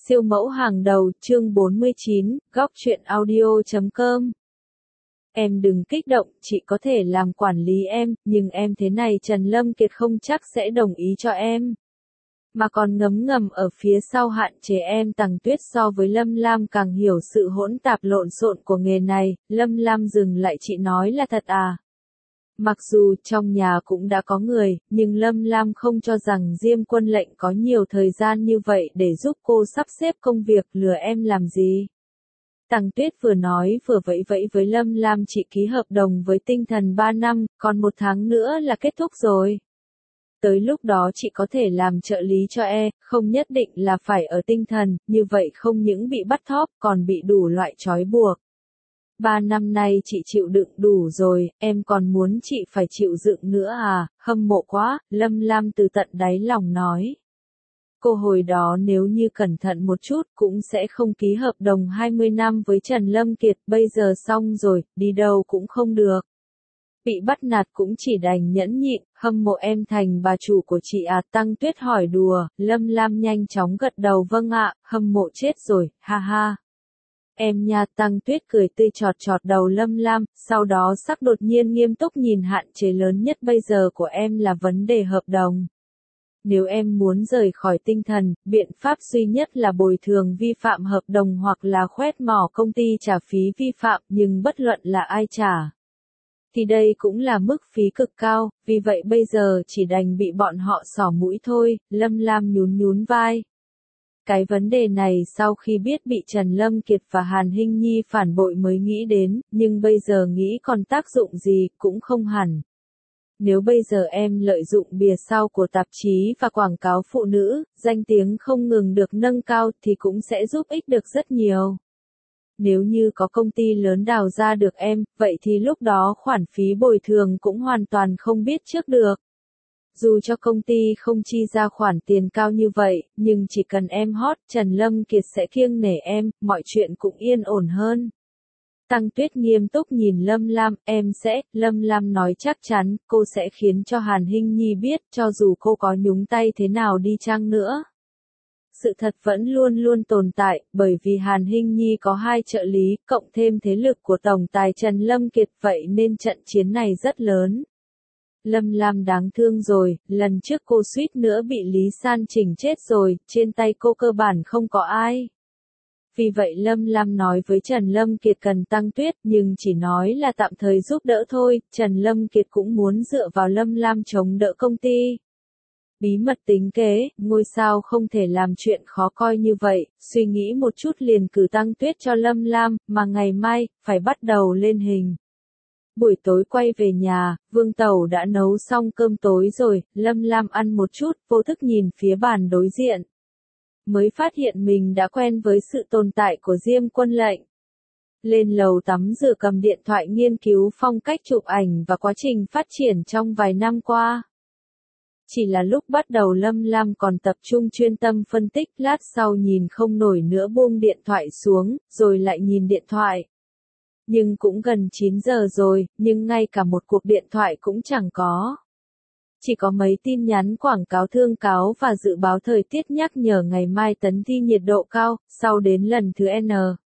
Siêu mẫu hàng đầu, chương 49, góc truyện audio.com. Em đừng kích động, chị có thể làm quản lý em, nhưng em thế này Trần Lâm Kiệt không chắc sẽ đồng ý cho em. Mà còn ngấm ngầm ở phía sau hạn chế em. Tằng Tuyết so với Lâm Lam càng hiểu sự hỗn tạp lộn xộn của nghề này. Lâm Lam dừng lại, chị nói là thật à? Mặc dù trong nhà cũng đã có người, nhưng Lâm Lam không cho rằng Diêm Quân Lệnh có nhiều thời gian như vậy để giúp cô sắp xếp công việc. Lừa em làm gì? Tằng Tuyết vừa nói vừa vẫy vẫy với Lâm Lam, chị ký hợp đồng với Tinh Thần 3 năm, còn 1 tháng nữa là kết thúc rồi. Tới lúc đó chị có thể làm trợ lý cho không nhất định là phải ở Tinh Thần, như vậy không những bị bắt thóp còn bị đủ loại trói buộc. 3 năm nay chị chịu đựng đủ rồi, em còn muốn chị phải chịu đựng nữa à? Hâm mộ quá, Lâm Lam từ tận đáy lòng nói. Cô hồi đó nếu như cẩn thận một chút cũng sẽ không ký hợp đồng 20 năm với Trần Lâm Kiệt, bây giờ xong rồi, đi đâu cũng không được. Bị bắt nạt cũng chỉ đành nhẫn nhịn. Hâm mộ em thành bà chủ của chị à? Tằng Tuyết hỏi đùa. Lâm Lam nhanh chóng gật đầu, vâng ạ, hâm mộ chết rồi, ha ha. Em nha. Tằng Tuyết cười tươi chọt chọt đầu Lâm Lam, sau đó sắc đột nhiên nghiêm túc nhìn, hạn chế lớn nhất bây giờ của em là vấn đề hợp đồng. Nếu em muốn rời khỏi Tinh Thần, biện pháp duy nhất là bồi thường vi phạm hợp đồng hoặc là khoét mỏ công ty trả phí vi phạm, nhưng bất luận là ai trả thì đây cũng là mức phí cực cao, vì vậy bây giờ chỉ đành bị bọn họ xỏ mũi thôi. Lâm Lam nhún nhún vai. Cái vấn đề này sau khi biết bị Trần Lâm Kiệt và Hàn Hinh Nhi phản bội mới nghĩ đến, nhưng bây giờ nghĩ còn tác dụng gì, cũng không hẳn. Nếu bây giờ em lợi dụng bìa sau của tạp chí và quảng cáo phụ nữ, danh tiếng không ngừng được nâng cao thì cũng sẽ giúp ích được rất nhiều. Nếu như có công ty lớn đào ra được em, vậy thì lúc đó khoản phí bồi thường cũng hoàn toàn không biết trước được. Dù cho công ty không chi ra khoản tiền cao như vậy, nhưng chỉ cần em hot, Trần Lâm Kiệt sẽ kiêng nể em, mọi chuyện cũng yên ổn hơn. Tằng Tuyết nghiêm túc nhìn Lâm Lam, em sẽ. Lâm Lam nói chắc chắn, cô sẽ khiến cho Hàn Hinh Nhi biết, cho dù cô có nhúng tay thế nào đi chăng nữa. Sự thật vẫn luôn luôn tồn tại, bởi vì Hàn Hinh Nhi có 2 trợ lý, cộng thêm thế lực của tổng tài Trần Lâm Kiệt, vậy nên trận chiến này rất lớn. Lâm Lam đáng thương rồi, lần trước cô suýt nữa bị Lý San Chỉnh chết rồi, trên tay cô cơ bản không có ai. Vì vậy Lâm Lam nói với Trần Lâm Kiệt cần Tằng Tuyết, nhưng chỉ nói là tạm thời giúp đỡ thôi. Trần Lâm Kiệt cũng muốn dựa vào Lâm Lam chống đỡ công ty. Bí mật tính kế, ngôi sao không thể làm chuyện khó coi như vậy, suy nghĩ một chút liền cử Tằng Tuyết cho Lâm Lam, mà ngày mai, phải bắt đầu lên hình. Buổi tối quay về nhà, Vương Tẩu đã nấu xong cơm tối rồi, Lâm Lam ăn một chút, vô thức nhìn phía bàn đối diện. Mới phát hiện mình đã quen với sự tồn tại của Diêm Quân Lệnh. Lên lầu tắm rửa cầm điện thoại nghiên cứu phong cách chụp ảnh và quá trình phát triển trong vài năm qua. Chỉ là lúc bắt đầu Lâm Lam còn tập trung chuyên tâm phân tích, lát sau nhìn không nổi nữa buông điện thoại xuống, rồi lại nhìn điện thoại. Nhưng cũng gần 9 giờ rồi, nhưng ngay cả một cuộc điện thoại cũng chẳng có. Chỉ có mấy tin nhắn quảng cáo thương cáo và dự báo thời tiết nhắc nhở ngày mai tấn thi nhiệt độ cao, sau đến lần thứ N.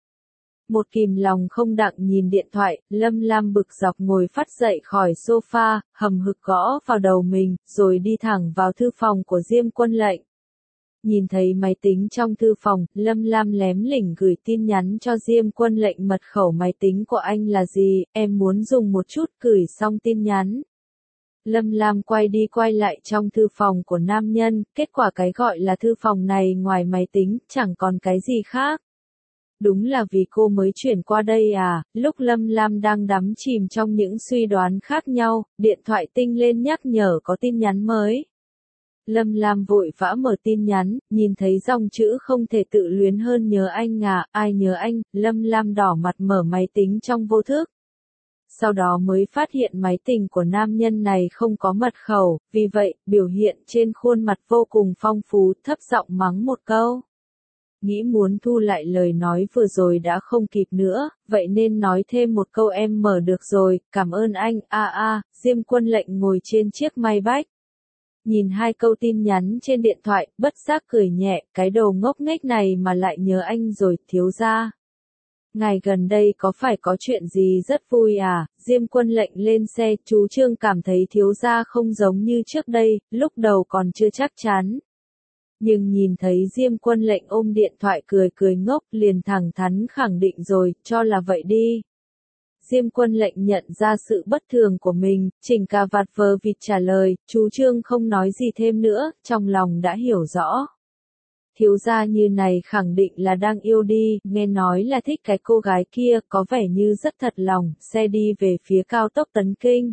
Một kìm lòng không đặng nhìn điện thoại, Lâm Lam bực dọc ngồi phắt dậy khỏi sofa, hầm hực gõ vào đầu mình, rồi đi thẳng vào thư phòng của Diêm Quân Lệnh. Nhìn thấy máy tính trong thư phòng, Lâm Lam lém lỉnh gửi tin nhắn cho Diêm Quân Lệnh, mật khẩu máy tính của anh là gì, em muốn dùng một chút. Gửi xong tin nhắn, Lâm Lam quay đi quay lại trong thư phòng của nam nhân, kết quả cái gọi là thư phòng này ngoài máy tính, chẳng còn cái gì khác. Đúng là vì cô mới chuyển qua đây à? Lúc Lâm Lam đang đắm chìm trong những suy đoán khác nhau, điện thoại tinh lên nhắc nhở có tin nhắn mới. Lâm Lam vội vã mở tin nhắn, nhìn thấy dòng chữ không thể tự luyến hơn nhớ anh à, ai nhớ anh. Lâm Lam đỏ mặt mở máy tính trong vô thức. Sau đó mới phát hiện máy tính của nam nhân này không có mật khẩu, vì vậy, biểu hiện trên khuôn mặt vô cùng phong phú, thấp giọng mắng một câu. Nghĩ muốn thu lại lời nói vừa rồi đã không kịp nữa, vậy nên nói thêm một câu em mở được rồi, cảm ơn anh. Diêm Quân Lệnh ngồi trên chiếc Maybach. Nhìn hai câu tin nhắn trên điện thoại, bất giác cười nhẹ, cái đồ ngốc nghếch này mà lại nhớ anh rồi, thiếu gia. Ngày gần đây có phải có chuyện gì rất vui à? Diêm Quân Lệnh lên xe, chú Trương cảm thấy thiếu gia không giống như trước đây, lúc đầu còn chưa chắc chắn. Nhưng nhìn thấy Diêm Quân Lệnh ôm điện thoại cười cười ngốc, liền thẳng thắn khẳng định rồi, cho là vậy đi. Diêm Quân Lệnh nhận ra sự bất thường của mình, chỉnh cà vạt vờ vịt trả lời, chú Trương không nói gì thêm nữa, trong lòng đã hiểu rõ. Thiếu gia như này khẳng định là đang yêu đi, nghe nói là thích cái cô gái kia, có vẻ như rất thật lòng, xe đi về phía cao tốc Tấn Kinh.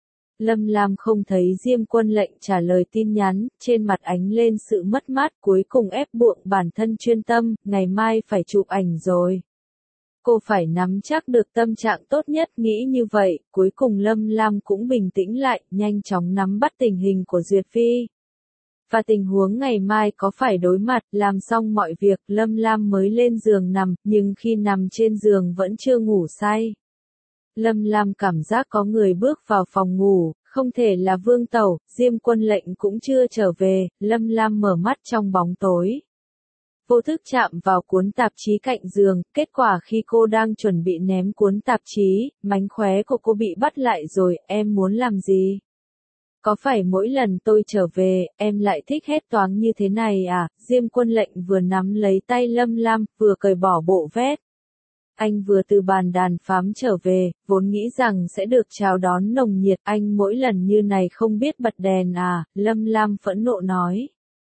Lâm Lam không thấy Diêm Quân Lệnh trả lời tin nhắn, trên mặt ánh lên sự mất mát, cuối cùng ép buộc bản thân chuyên tâm, ngày mai phải chụp ảnh rồi. Cô phải nắm chắc được tâm trạng tốt nhất, nghĩ như vậy, cuối cùng Lâm Lam cũng bình tĩnh lại, nhanh chóng nắm bắt tình hình của Duyệt Phi. Và tình huống ngày mai có phải đối mặt, làm xong mọi việc, Lâm Lam mới lên giường nằm, nhưng khi nằm trên giường vẫn chưa ngủ say. Lâm Lam cảm giác có người bước vào phòng ngủ, không thể là Vương Tẩu, Diêm Quân Lệnh cũng chưa trở về, Lâm Lam mở mắt trong bóng tối. Vô thức chạm vào cuốn tạp chí cạnh giường, kết quả khi cô đang chuẩn bị ném cuốn tạp chí, mánh khóe của cô bị bắt lại rồi, em muốn làm gì? Có phải mỗi lần tôi trở về, em lại thích hết toáng như thế này à? Diêm Quân Lệnh vừa nắm lấy tay Lâm Lam, vừa cởi bỏ bộ vest. Anh vừa từ bàn đàn phám trở về, vốn nghĩ rằng sẽ được chào đón nồng nhiệt, anh mỗi lần như này không biết bật đèn à? Lâm Lam phẫn nộ nói.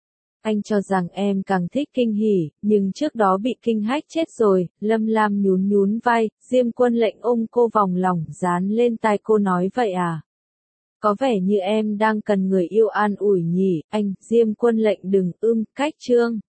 Anh cho rằng em càng thích kinh hỉ, nhưng trước đó bị kinh hách chết rồi. Lâm Lam nhún nhún vai, Diêm Quân Lệnh ôm cô vòng lòng, dán lên tai cô nói vậy à? Có vẻ như em đang cần người yêu an ủi nhỉ, anh, Diêm Quân Lệnh đừng cách Trương.